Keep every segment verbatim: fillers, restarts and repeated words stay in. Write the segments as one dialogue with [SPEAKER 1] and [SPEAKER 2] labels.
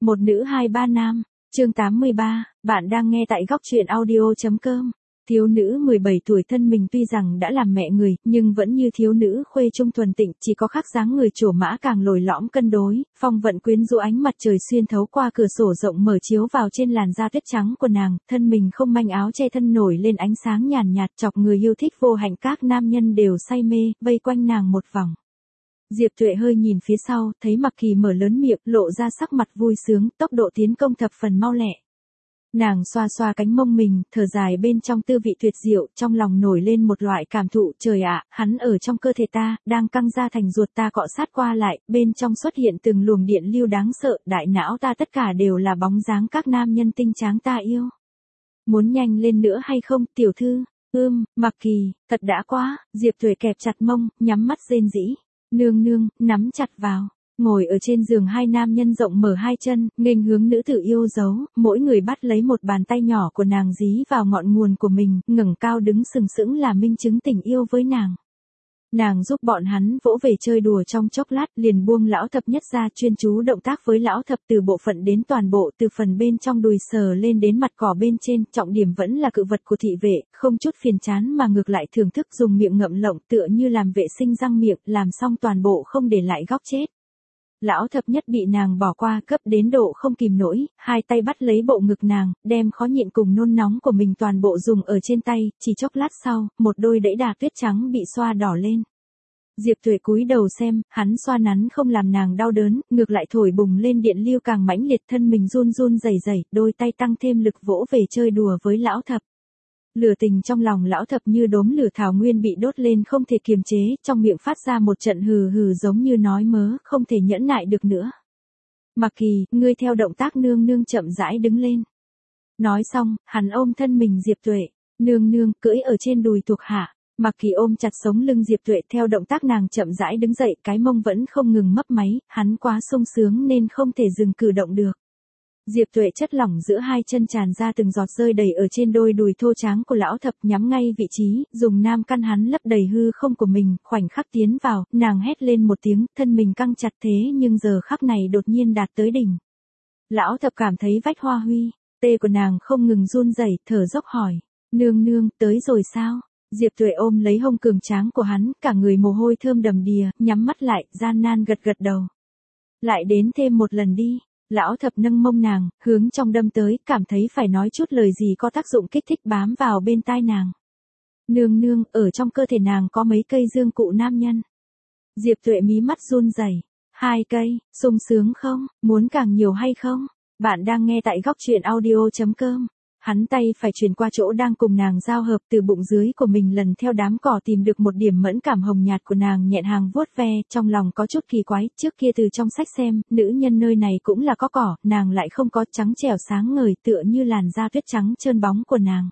[SPEAKER 1] Một nữ hai ba nam, chương tám mươi ba, bạn đang nghe tại góc truyện audio.com. Thiếu nữ mười bảy tuổi thân mình tuy rằng đã làm mẹ người, nhưng vẫn như thiếu nữ khuê trung thuần tịnh, chỉ có khác dáng người trổ mã càng lồi lõm cân đối, phong vận quyến rũ ánh mặt trời xuyên thấu qua cửa sổ rộng mở chiếu vào trên làn da tuyết trắng của nàng, thân mình không manh áo che thân nổi lên ánh sáng nhàn nhạt, chọc người yêu thích vô hạnh, các nam nhân đều say mê, vây quanh nàng một vòng. Diệp Tuệ hơi nhìn phía sau, thấy Mặc Kỳ mở lớn miệng, lộ ra sắc mặt vui sướng, tốc độ tiến công thập phần mau lẹ. Nàng xoa xoa cánh mông mình, thở dài bên trong tư vị tuyệt diệu, trong lòng nổi lên một loại cảm thụ, trời ạ, hắn ở trong cơ thể ta, đang căng ra thành ruột ta cọ sát qua lại, bên trong xuất hiện từng luồng điện lưu đáng sợ, đại não ta tất cả đều là bóng dáng các nam nhân tinh tráng ta yêu. Muốn nhanh lên nữa hay không, tiểu thư? Ưm, Mặc Kỳ, thật đã quá, Diệp Tuệ kẹp chặt mông, nhắm mắt rên rỉ. Nương nương, nắm chặt vào. Ngồi ở trên giường hai nam nhân rộng mở hai chân, nghênh hướng nữ tử yêu dấu, mỗi người bắt lấy một bàn tay nhỏ của nàng dí vào ngọn nguồn của mình, ngẩng cao đứng sừng sững là minh chứng tình yêu với nàng. Nàng giúp bọn hắn vỗ về chơi đùa trong chốc lát, liền buông lão thập nhất ra, chuyên chú động tác với lão thập từ bộ phận đến toàn bộ, từ phần bên trong đùi sờ lên đến mặt cỏ bên trên, trọng điểm vẫn là cự vật của thị vệ, không chút phiền chán mà ngược lại thưởng thức dùng miệng ngậm lộng, tựa như làm vệ sinh răng miệng, làm xong toàn bộ không để lại góc chết. Lão thập nhất bị nàng bỏ qua, cấp đến độ không kìm nổi, hai tay bắt lấy bộ ngực nàng, đem khó nhịn cùng nôn nóng của mình toàn bộ dùng ở trên tay, chỉ chốc lát sau, một đôi đẫy đà tuyết trắng bị xoa đỏ lên. Diệp Tuệ cúi đầu xem, hắn xoa nắn không làm nàng đau đớn, ngược lại thổi bùng lên điện lưu càng mãnh liệt, thân mình run run rẩy rẩy, đôi tay tăng thêm lực vỗ về chơi đùa với lão thập. Lửa tình trong lòng lão thập như đốm lửa thảo nguyên bị đốt lên không thể kiềm chế, trong miệng phát ra một trận hừ hừ giống như nói mớ, không thể nhẫn nại được nữa. Mặc Kỳ, ngươi theo động tác nương nương chậm rãi đứng lên. Nói xong, hắn ôm thân mình Diệp Tuệ, nương nương, cưỡi ở trên đùi thuộc hạ. Mặc Kỳ ôm chặt sống lưng Diệp Tuệ theo động tác nàng chậm rãi đứng dậy, cái mông vẫn không ngừng mấp máy, hắn quá sung sướng nên không thể dừng cử động được. Diệp Tuệ chất lỏng giữa hai chân tràn ra từng giọt rơi đầy ở trên đôi đùi thô tráng của lão thập, nhắm ngay vị trí, dùng nam căn hắn lấp đầy hư không của mình, khoảnh khắc tiến vào, nàng hét lên một tiếng, thân mình căng chặt thế nhưng giờ khắc này đột nhiên đạt tới đỉnh. Lão thập cảm thấy vách hoa huy, tê của nàng không ngừng run rẩy, thở dốc hỏi, nương nương, tới rồi sao? Diệp Tuệ ôm lấy hông cường tráng của hắn, cả người mồ hôi thơm đầm đìa, nhắm mắt lại, gian nan gật gật đầu. Lại đến thêm một lần đi. Lão thập nâng mông nàng, hướng trong đâm tới, cảm thấy phải nói chút lời gì có tác dụng kích thích bám vào bên tai nàng. Nương nương, ở trong cơ thể nàng có mấy cây dương cụ nam nhân. Diệp Tuệ mí mắt run rẩy. Hai cây, sung sướng không, muốn càng nhiều hay không? Bạn đang nghe tại góc truyện audio.com. Hắn tay phải chuyển qua chỗ đang cùng nàng giao hợp, từ bụng dưới của mình lần theo đám cỏ tìm được một điểm mẫn cảm hồng nhạt của nàng, nhẹ hàng vuốt ve, trong lòng có chút kỳ quái, trước kia từ trong sách xem, nữ nhân nơi này cũng là có cỏ, nàng lại không có, trắng trẻo sáng ngời tựa như làn da tuyết trắng trơn bóng của nàng.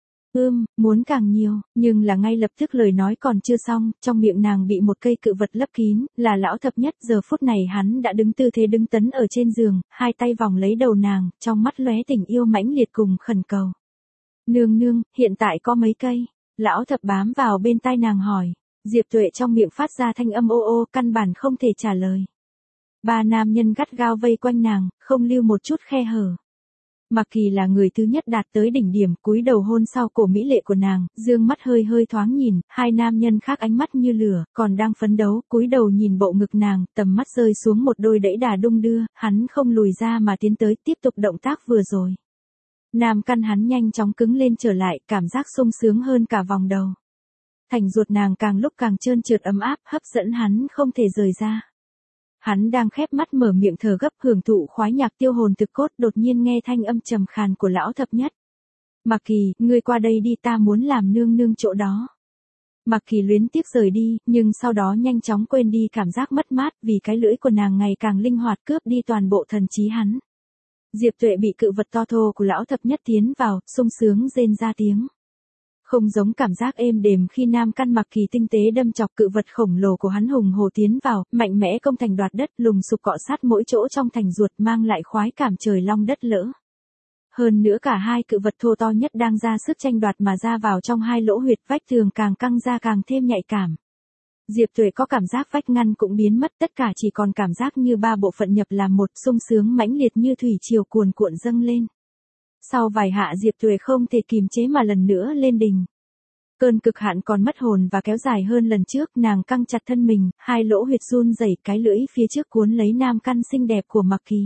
[SPEAKER 1] Ưm, muốn càng nhiều, nhưng là ngay lập tức lời nói còn chưa xong, trong miệng nàng bị một cây cự vật lấp kín, là lão thập nhất, giờ phút này hắn đã đứng tư thế đứng tấn ở trên giường, hai tay vòng lấy đầu nàng, trong mắt lóe tình yêu mãnh liệt cùng khẩn cầu. Nương nương, hiện tại có mấy cây? Lão thập bám vào bên tai nàng hỏi. Diệp Tuệ trong miệng phát ra thanh âm ô ô, căn bản không thể trả lời. Ba nam nhân gắt gao vây quanh nàng, không lưu một chút khe hở. Mặc Kỳ là người thứ nhất đạt tới đỉnh điểm, cúi đầu hôn sau cổ mỹ lệ của nàng, dương mắt hơi hơi thoáng nhìn, hai nam nhân khác ánh mắt như lửa, còn đang phấn đấu, cúi đầu nhìn bộ ngực nàng, tầm mắt rơi xuống một đôi đẫy đà đung đưa, hắn không lùi ra mà tiến tới, tiếp tục động tác vừa rồi. Nam căn hắn nhanh chóng cứng lên trở lại, cảm giác sung sướng hơn cả vòng đầu. Thành ruột nàng càng lúc càng trơn trượt ấm áp, hấp dẫn hắn không thể rời ra. Hắn đang khép mắt mở miệng thở gấp hưởng thụ khoái nhạc tiêu hồn thực cốt, đột nhiên nghe thanh âm trầm khàn của lão thập nhất. Mặc Kỳ, ngươi qua đây đi, ta muốn làm nương nương chỗ đó. Mặc Kỳ luyến tiếc rời đi, nhưng sau đó nhanh chóng quên đi cảm giác mất mát, vì cái lưỡi của nàng ngày càng linh hoạt cướp đi toàn bộ thần trí hắn. Diệp Tuệ bị cự vật to thô của lão thập nhất tiến vào, sung sướng rên ra tiếng. Không giống cảm giác êm đềm khi nam căn Mặc Kỳ tinh tế đâm chọc, cự vật khổng lồ của hắn hùng hồ tiến vào, mạnh mẽ công thành đoạt đất, lùng sục cọ sát mỗi chỗ trong thành ruột, mang lại khoái cảm trời long đất lỡ. Hơn nữa cả hai cự vật thô to nhất đang ra sức tranh đoạt mà ra vào trong hai lỗ huyệt, vách tường càng căng ra càng thêm nhạy cảm. Diệp Tuệ có cảm giác vách ngăn cũng biến mất, tất cả chỉ còn cảm giác như ba bộ phận nhập làm một, sung sướng mãnh liệt như thủy triều cuồn cuộn dâng lên. Sau vài hạ Diệp Tuệ không thể kìm chế mà lần nữa lên đỉnh. Cơn cực hạn còn mất hồn và kéo dài hơn lần trước, nàng căng chặt thân mình, hai lỗ huyệt run rẩy, cái lưỡi phía trước cuốn lấy nam căn xinh đẹp của Mạc Kỳ.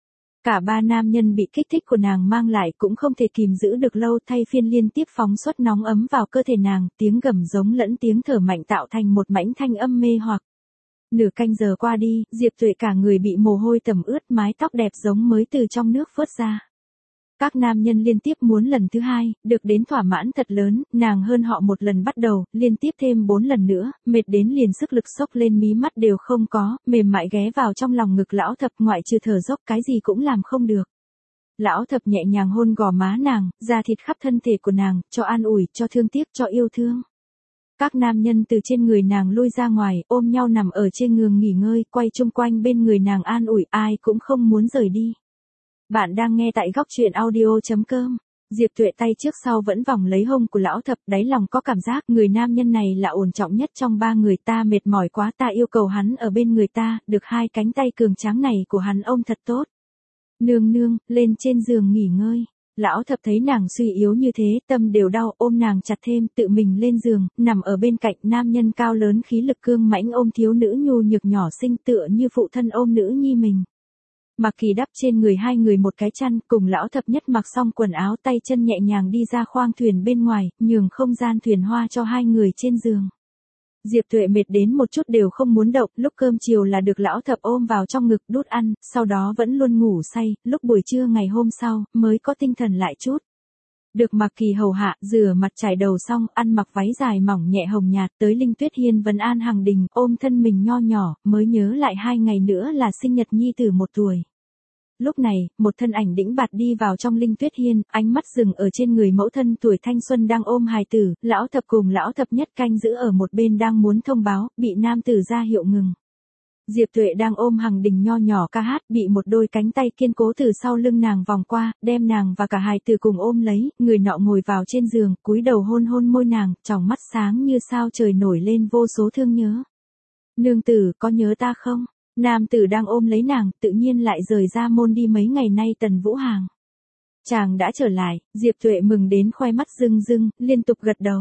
[SPEAKER 1] Cả ba nam nhân bị kích thích của nàng mang lại cũng không thể kìm giữ được lâu, thay phiên liên tiếp phóng xuất nóng ấm vào cơ thể nàng, tiếng gầm giống lẫn tiếng thở mạnh tạo thành một mảnh thanh âm mê hoặc. Nửa canh giờ qua đi, Diệp Tuệ cả người bị mồ hôi tẩm ướt, mái tóc đẹp giống mới từ trong nước vớt ra. Các nam nhân liên tiếp muốn lần thứ hai, được đến thỏa mãn thật lớn, nàng hơn họ một lần bắt đầu, liên tiếp thêm bốn lần nữa, mệt đến liền sức lực xốc lên mí mắt đều không có, mềm mại ghé vào trong lòng ngực lão thập, ngoại trừ thở dốc cái gì cũng làm không được. Lão thập nhẹ nhàng hôn gò má nàng, da thịt khắp thân thể của nàng, cho an ủi, cho thương tiếc, cho yêu thương. Các nam nhân từ trên người nàng lui ra ngoài, ôm nhau nằm ở trên giường nghỉ ngơi, quay chung quanh bên người nàng an ủi, ai cũng không muốn rời đi. Bạn đang nghe tại góc truyện audio.com. Diệp Tuệ tay trước sau vẫn vòng lấy hông của lão thập, đáy lòng có cảm giác người nam nhân này là ổn trọng nhất trong ba người, ta mệt mỏi quá, ta yêu cầu hắn ở bên người ta, được hai cánh tay cường tráng này của hắn ôm thật tốt. Nương nương, lên trên giường nghỉ ngơi. Lão thập thấy nàng suy yếu như thế, tâm đều đau, ôm nàng chặt thêm, tự mình lên giường, nằm ở bên cạnh, nam nhân cao lớn khí lực cương mãnh ôm thiếu nữ nhu nhược nhỏ xinh tựa như phụ thân ôm nữ nhi mình. Mạc Kỳ đắp trên người hai người một cái chăn, cùng lão thập nhất mặc xong quần áo, tay chân nhẹ nhàng đi ra khoang thuyền bên ngoài, nhường không gian thuyền hoa cho hai người trên giường. Diệp Tuệ mệt đến một chút đều không muốn động, lúc cơm chiều là được lão thập ôm vào trong ngực đút ăn, sau đó vẫn luôn ngủ say, lúc buổi trưa ngày hôm sau, mới có tinh thần lại chút. Được Mạc Kỳ hầu hạ, rửa mặt chải đầu xong, ăn mặc váy dài mỏng nhẹ hồng nhạt, tới Linh Tuyết Hiên vấn an Hằng Đình, ôm thân mình nho nhỏ, mới nhớ lại hai ngày nữa là sinh nhật nhi tử một tuổi. Lúc này, một thân ảnh đĩnh bạt đi vào trong Linh Tuyết Hiên, ánh mắt dừng ở trên người mẫu thân tuổi thanh xuân đang ôm hài tử, lão thập cùng lão thập nhất canh giữ ở một bên đang muốn thông báo, bị nam tử ra hiệu ngừng. Diệp Tuệ đang ôm Hằng Đình nho nhỏ ca hát, bị một đôi cánh tay kiên cố từ sau lưng nàng vòng qua, đem nàng và cả hài tử cùng ôm lấy, người nọ ngồi vào trên giường, cúi đầu hôn hôn môi nàng, tròng mắt sáng như sao trời nổi lên vô số thương nhớ. Nương tử, có nhớ ta không? Nam tử đang ôm lấy nàng, tự nhiên lại rời ra môn đi mấy ngày nay. Tần Vũ Hàng. Chàng đã trở lại, Diệp Tuệ mừng đến khoe mắt rưng rưng, liên tục gật đầu.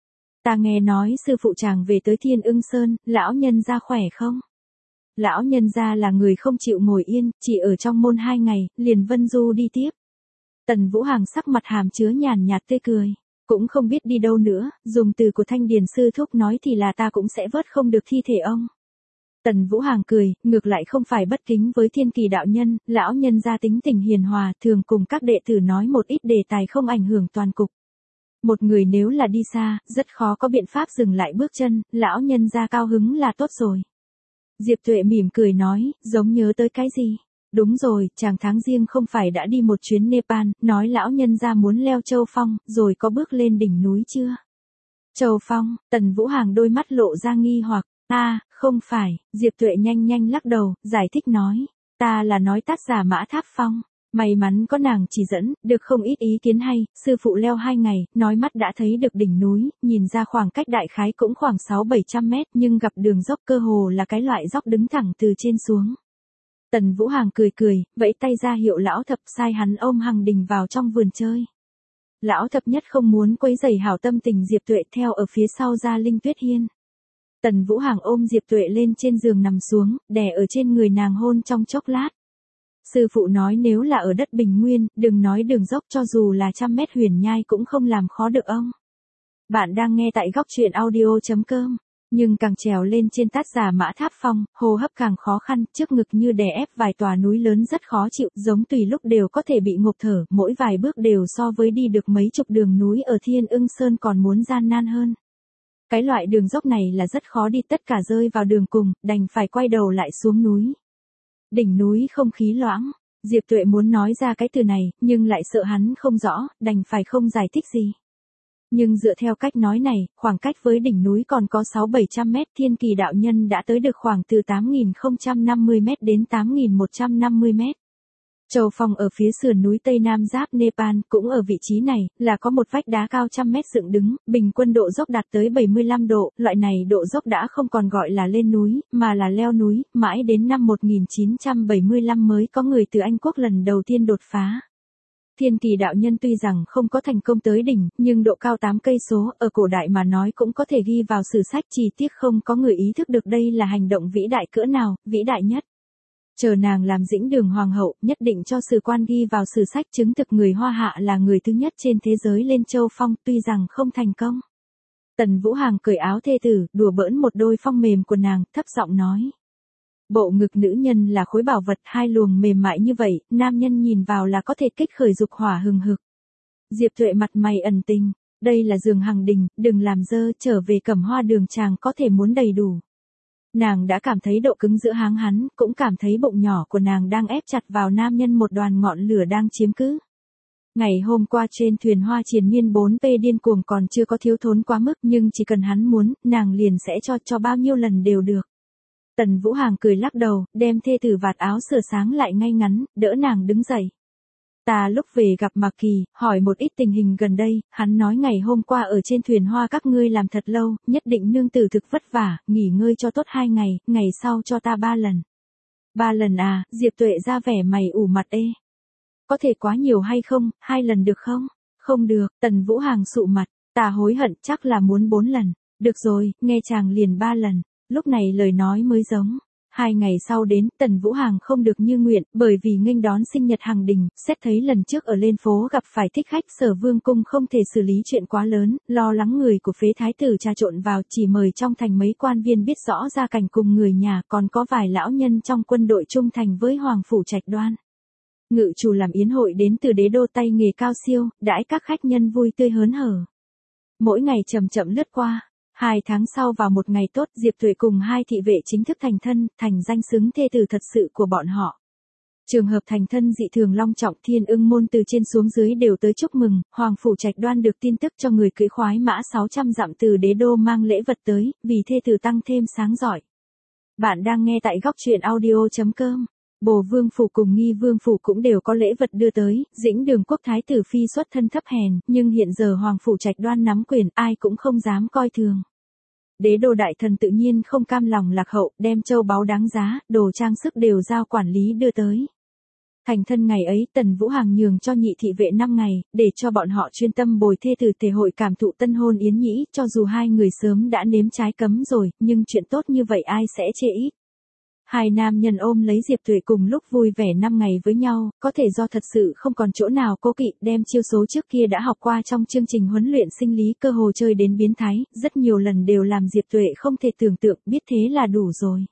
[SPEAKER 1] Ta nghe nói sư phụ chàng về tới Thiên Ưng Sơn, lão nhân gia khỏe không? Lão nhân gia là người không chịu ngồi yên, chỉ ở trong môn hai ngày, liền vân du đi tiếp. Tần Vũ Hàng sắc mặt hàm chứa nhàn nhạt tươi cười. Cũng không biết đi đâu nữa, dùng từ của Thanh Điền sư thúc nói thì là ta cũng sẽ vớt không được thi thể ông. Tần Vũ Hàng cười, ngược lại không phải bất kính với Thiên Kỳ đạo nhân, lão nhân gia tính tình hiền hòa, thường cùng các đệ tử nói một ít đề tài không ảnh hưởng toàn cục. Một người nếu là đi xa, rất khó có biện pháp dừng lại bước chân, lão nhân gia cao hứng là tốt rồi. Diệp Tuệ mỉm cười nói, giống nhớ tới cái gì? Đúng rồi, chàng tháng riêng không phải đã đi một chuyến Nepal, nói lão nhân gia muốn leo Châu Phong, rồi có bước lên đỉnh núi chưa? Châu Phong, Tần Vũ Hàng đôi mắt lộ ra nghi hoặc, a à, không phải, Diệp Tuệ nhanh nhanh lắc đầu, giải thích nói, ta là nói tác giả Mã Tháp Phong. May mắn có nàng chỉ dẫn, được không ít ý kiến hay, sư phụ leo hai ngày, nói mắt đã thấy được đỉnh núi, nhìn ra khoảng cách đại khái cũng khoảng sáu bảy trăm mét, nhưng gặp đường dốc cơ hồ là cái loại dốc đứng thẳng từ trên xuống. Tần Vũ Hàng cười cười, vẫy tay ra hiệu lão thập sai hắn ôm Hằng Đình vào trong vườn chơi. Lão thập nhất không muốn quấy rầy hảo tâm tình Diệp Tuệ, theo ở phía sau ra Linh Tuyết Hiên. Tần Vũ Hàng ôm Diệp Tuệ lên trên giường nằm xuống, đè ở trên người nàng hôn trong chốc lát. Sư phụ nói nếu là ở đất bình nguyên, đừng nói đường dốc, cho dù là trăm mét huyền nhai cũng không làm khó được ông. Bạn đang nghe tại góc truyện audio.com. Nhưng càng trèo lên trên tác giả Mã Tháp Phong, hô hấp càng khó khăn, trước ngực như đè ép vài tòa núi lớn rất khó chịu, giống tùy lúc đều có thể bị ngộp thở, mỗi vài bước đều so với đi được mấy chục đường núi ở Thiên Ưng Sơn còn muốn gian nan hơn. Cái loại đường dốc này là rất khó đi, tất cả rơi vào đường cùng, đành phải quay đầu lại xuống núi. Đỉnh núi không khí loãng, Diệp Tuệ muốn nói ra cái từ này, nhưng lại sợ hắn không rõ, đành phải không giải thích gì. Nhưng dựa theo cách nói này, khoảng cách với đỉnh núi còn có sáu bảy trăm mét, Thiên Kỳ đạo nhân đã tới được khoảng từ tám nghìn không trăm năm mươi mét đến tám nghìn một trăm năm mươi mét. Châu Phong ở phía sườn núi Tây Nam giáp Nepal, cũng ở vị trí này, là có một vách đá cao trăm mét dựng đứng, bình quân độ dốc đạt tới bảy mươi lăm độ, loại này độ dốc đã không còn gọi là lên núi, mà là leo núi, mãi đến năm một nghìn chín trăm bảy mươi lăm mới có người từ Anh Quốc lần đầu tiên đột phá. Thiên Kỳ đạo nhân tuy rằng không có thành công tới đỉnh, nhưng độ cao tám cây số, ở cổ đại mà nói cũng có thể ghi vào sử sách, chỉ tiếc không có người ý thức được đây là hành động vĩ đại cỡ nào, vĩ đại nhất. Chờ nàng làm dĩnh đường hoàng hậu, nhất định cho sử quan ghi vào sử sách chứng thực người Hoa Hạ là người thứ nhất trên thế giới lên Châu Phong, tuy rằng không thành công. Tần Vũ Hàng cởi áo thê tử, đùa bỡn một đôi phong mềm của nàng, thấp giọng nói. Bộ ngực nữ nhân là khối bảo vật, hai luồng mềm mại như vậy, nam nhân nhìn vào là có thể kích khởi dục hỏa hừng hực. Diệp Tuệ mặt mày ẩn tình, đây là giường Hằng Đình, đừng làm dơ, trở về Cẩm Hoa đường chàng có thể muốn đầy đủ. Nàng đã cảm thấy độ cứng giữa háng hắn, cũng cảm thấy bụng nhỏ của nàng đang ép chặt vào nam nhân một đoàn ngọn lửa đang chiếm cứ. Ngày hôm qua trên thuyền hoa triền miên bốn P điên cuồng còn chưa có thiếu thốn quá mức, nhưng chỉ cần hắn muốn, nàng liền sẽ cho cho bao nhiêu lần đều được. Tần Vũ Hàng cười lắc đầu, đem thê tử vạt áo sửa sáng lại ngay ngắn, đỡ nàng đứng dậy. Ta lúc về gặp Mạc Kỳ, hỏi một ít tình hình gần đây, hắn nói ngày hôm qua ở trên thuyền hoa các ngươi làm thật lâu, nhất định nương tử thực vất vả, nghỉ ngơi cho tốt hai ngày, ngày sau cho ta ba lần. Ba lần à, Diệp Tuệ ra vẻ mày ủ mặt ê. Có thể quá nhiều hay không, hai lần được không? Không được, Tần Vũ Hàng sụ mặt, ta hối hận chắc là muốn bốn lần. Được rồi, nghe chàng liền ba lần. Lúc này lời nói mới giống. Hai ngày sau đến, Tần Vũ Hàng không được như nguyện, bởi vì nghênh đón sinh nhật Hằng Đình, xét thấy lần trước ở lên phố gặp phải thích khách, Sở Vương cung không thể xử lý chuyện quá lớn, lo lắng người của phế thái tử trà trộn vào, chỉ mời trong thành mấy quan viên biết rõ gia cảnh cùng người nhà, còn có vài lão nhân trong quân đội trung thành với Hoàng phủ Trạch Đoan. Ngự chủ làm yến hội đến từ đế đô tay nghề cao siêu, đãi các khách nhân vui tươi hớn hở. Mỗi ngày chậm chậm lướt qua. Hai tháng sau vào một ngày tốt, Diệp Tuệ cùng hai thị vệ chính thức thành thân, thành danh xứng thê tử thật sự của bọn họ. Trường hợp thành thân dị thường long trọng, Thiên Ưng môn từ trên xuống dưới đều tới chúc mừng, Hoàng phủ Trạch Đoan được tin tức cho người cưỡi khoái mã sáu trăm dặm từ đế đô mang lễ vật tới, vì thê tử tăng thêm sáng giỏi. Bạn đang nghe tại góc truyện audio chấm com. Bồ Vương phủ cùng Nghi Vương phủ cũng đều có lễ vật đưa tới, Dĩnh Đường quốc thái tử phi xuất thân thấp hèn, nhưng hiện giờ Hoàng phủ Trạch Đoan nắm quyền, ai cũng không dám coi thường. Đế đô đại thần tự nhiên không cam lòng lạc hậu, đem châu báu đáng giá, đồ trang sức đều giao quản lý đưa tới. Thành thân ngày ấy, Tần Vũ Hàng nhường cho nhị thị vệ năm ngày, để cho bọn họ chuyên tâm bồi thê tử thể hội cảm thụ tân hôn yến nhĩ, cho dù hai người sớm đã nếm trái cấm rồi, nhưng chuyện tốt như vậy ai sẽ chê ít. Hai nam nhân ôm lấy Diệp Tuệ cùng lúc vui vẻ năm ngày với nhau, có thể do thật sự không còn chỗ nào cố kỵ, đem chiêu số trước kia đã học qua trong chương trình huấn luyện sinh lý cơ hồ chơi đến biến thái, rất nhiều lần đều làm Diệp Tuệ không thể tưởng tượng, biết thế là đủ rồi.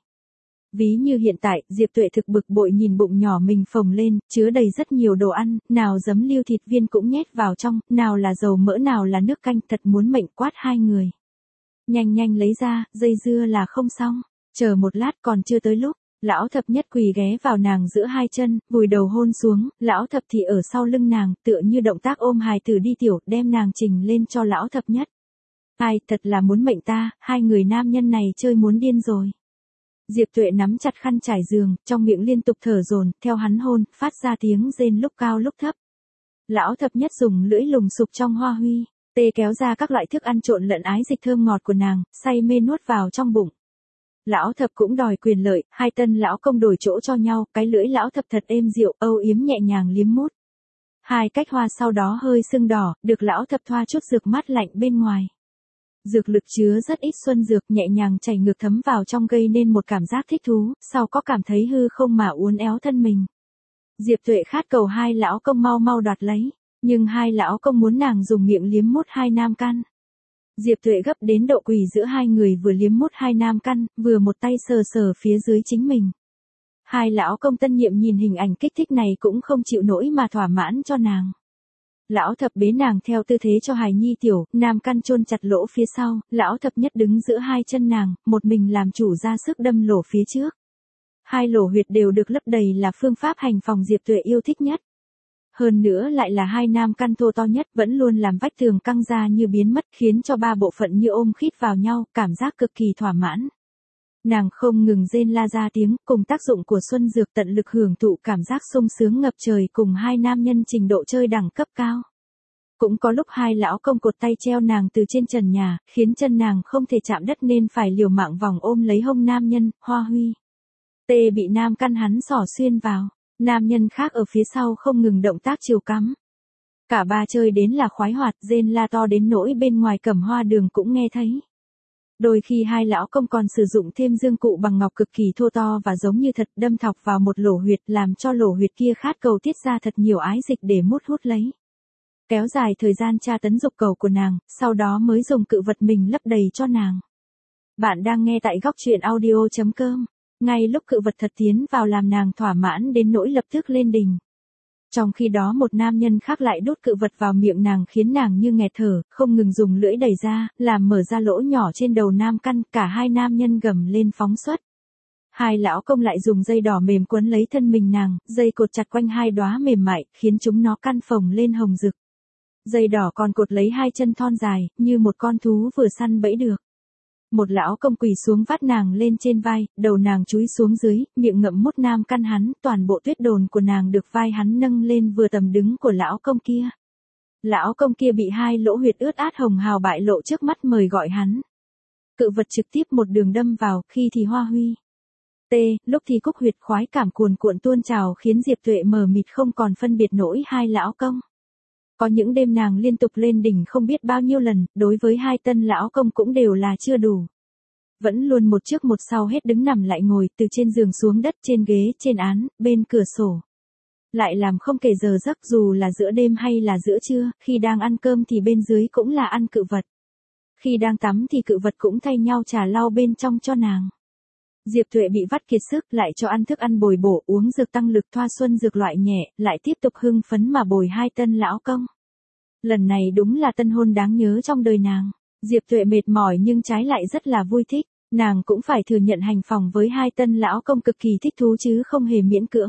[SPEAKER 1] Ví như hiện tại, Diệp Tuệ thực bực bội nhìn bụng nhỏ mình phồng lên, chứa đầy rất nhiều đồ ăn, nào giấm liêu thịt viên cũng nhét vào trong, nào là dầu mỡ nào là nước canh, thật muốn mệnh quát hai người. Nhanh nhanh lấy ra, dây dưa là không xong. Chờ một lát còn chưa tới lúc, lão thập nhất quỳ ghé vào nàng giữa hai chân, vùi đầu hôn xuống, lão thập thì ở sau lưng nàng, tựa như động tác ôm hài tử đi tiểu, đem nàng trình lên cho lão thập nhất. Ai, thật là muốn mệnh ta, hai người nam nhân này chơi muốn điên rồi. Diệp Tuệ nắm chặt khăn trải giường, trong miệng liên tục thở dồn, theo hắn hôn, phát ra tiếng rên lúc cao lúc thấp. Lão thập nhất dùng lưỡi lùng sục trong hoa huy, tê kéo ra các loại thức ăn trộn lẫn ái dịch thơm ngọt của nàng, say mê nuốt vào trong bụng. Lão thập cũng đòi quyền lợi, hai tân lão công đổi chỗ cho nhau, cái lưỡi lão thập thật êm dịu, âu yếm nhẹ nhàng liếm mút. Hai cách hoa sau đó hơi sưng đỏ, được lão thập thoa chút dược mát lạnh bên ngoài. Dược lực chứa rất ít xuân dược, nhẹ nhàng chảy ngược thấm vào trong gây nên một cảm giác thích thú, sau có cảm thấy hư không mà uốn éo thân mình. Diệp Tuệ khát cầu hai lão công mau mau đoạt lấy, nhưng hai lão công muốn nàng dùng miệng liếm mút hai nam căn. Diệp Tuệ gấp đến độ quỳ giữa hai người, vừa liếm mút hai nam căn, vừa một tay sờ sờ phía dưới chính mình. Hai lão công tân nhiệm nhìn hình ảnh kích thích này cũng không chịu nổi mà thỏa mãn cho nàng. Lão thập bế nàng theo tư thế cho hài nhi tiểu, nam căn chôn chặt lỗ phía sau, lão thập nhất đứng giữa hai chân nàng, một mình làm chủ ra sức đâm lỗ phía trước. Hai lỗ huyệt đều được lấp đầy là phương pháp hành phòng Diệp Tuệ yêu thích nhất. Hơn nữa lại là hai nam căn thô to nhất, vẫn luôn làm vách tường căng ra như biến mất, khiến cho ba bộ phận như ôm khít vào nhau, cảm giác cực kỳ thỏa mãn. Nàng không ngừng rên la ra tiếng, cùng tác dụng của xuân dược tận lực hưởng thụ cảm giác sung sướng ngập trời cùng hai nam nhân trình độ chơi đẳng cấp cao. Cũng có lúc hai lão công cột tay treo nàng từ trên trần nhà, khiến chân nàng không thể chạm đất nên phải liều mạng vòng ôm lấy hông nam nhân, Hoa Huy. Tê bị nam căn hắn xỏ xuyên vào, nam nhân khác ở phía sau không ngừng động tác chiều cắm. Cả ba chơi đến là khoái hoạt, rên la to đến nỗi bên ngoài Cẩm Hoa Đường cũng nghe thấy. Đôi khi hai lão công còn sử dụng thêm dương cụ bằng ngọc cực kỳ thô to và giống như thật đâm thọc vào một lỗ huyệt làm cho lỗ huyệt kia khát cầu tiết ra thật nhiều ái dịch để mút hút lấy. Kéo dài thời gian tra tấn dục cầu của nàng, sau đó mới dùng cự vật mình lấp đầy cho nàng. Bạn đang nghe tại góc truyện audio chấm com. Ngay lúc cự vật thật tiến vào làm nàng thỏa mãn đến nỗi lập tức lên đỉnh. Trong khi đó một nam nhân khác lại đút cự vật vào miệng nàng khiến nàng như nghẹt thở, không ngừng dùng lưỡi đẩy ra, làm mở ra lỗ nhỏ trên đầu nam căn, cả hai nam nhân gầm lên phóng xuất. Hai lão công lại dùng dây đỏ mềm quấn lấy thân mình nàng, dây cột chặt quanh hai đóa mềm mại, khiến chúng nó căn phồng lên hồng rực. Dây đỏ còn cột lấy hai chân thon dài, như một con thú vừa săn bẫy được. Một lão công quỳ xuống vắt nàng lên trên vai, đầu nàng chúi xuống dưới, miệng ngậm mút nam căn hắn, toàn bộ tuyết đồn của nàng được vai hắn nâng lên vừa tầm đứng của lão công kia. Lão công kia bị hai lỗ huyệt ướt át hồng hào bại lộ trước mắt mời gọi hắn. Cự vật trực tiếp một đường đâm vào, khi thì Hoa Huy. T, lúc thì cúc huyệt khoái cảm cuồn cuộn tuôn trào khiến Diệp Tuệ mờ mịt không còn phân biệt nổi hai lão công. Có những đêm nàng liên tục lên đỉnh không biết bao nhiêu lần, đối với hai tân lão công cũng đều là chưa đủ. Vẫn luôn một trước một sau hết đứng nằm lại ngồi, từ trên giường xuống đất, trên ghế, trên án, bên cửa sổ. Lại làm không kể giờ giấc, dù là giữa đêm hay là giữa trưa, khi đang ăn cơm thì bên dưới cũng là ăn cự vật. Khi đang tắm thì cự vật cũng thay nhau trà lau bên trong cho nàng. Diệp Tuệ bị vắt kiệt sức, lại cho ăn thức ăn bồi bổ, uống dược tăng lực, thoa xuân dược loại nhẹ, lại tiếp tục hưng phấn mà bồi hai tân lão công. Lần này đúng là tân hôn đáng nhớ trong đời nàng. Diệp Tuệ mệt mỏi nhưng trái lại rất là vui thích, nàng cũng phải thừa nhận hành phòng với hai tân lão công cực kỳ thích thú chứ không hề miễn cưỡng.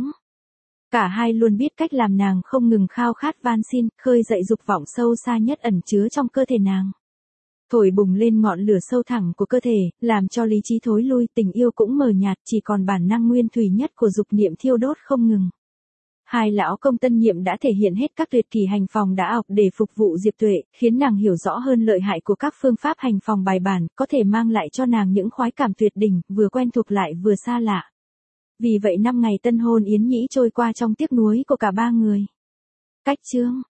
[SPEAKER 1] Cả hai luôn biết cách làm nàng không ngừng khao khát van xin, khơi dậy dục vọng sâu xa nhất ẩn chứa trong cơ thể nàng. Thổi bùng lên ngọn lửa sâu thẳm của cơ thể, làm cho lý trí thối lui, tình yêu cũng mờ nhạt, chỉ còn bản năng nguyên thủy nhất của dục niệm thiêu đốt không ngừng. Hai lão công tân nhiệm đã thể hiện hết các tuyệt kỳ hành phòng đã học để phục vụ Diệp Tuệ, khiến nàng hiểu rõ hơn lợi hại của các phương pháp hành phòng bài bản, có thể mang lại cho nàng những khoái cảm tuyệt đỉnh, vừa quen thuộc lại vừa xa lạ. Vì vậy năm ngày tân hôn yến nhĩ trôi qua trong tiếc nuối của cả ba người. Cách chương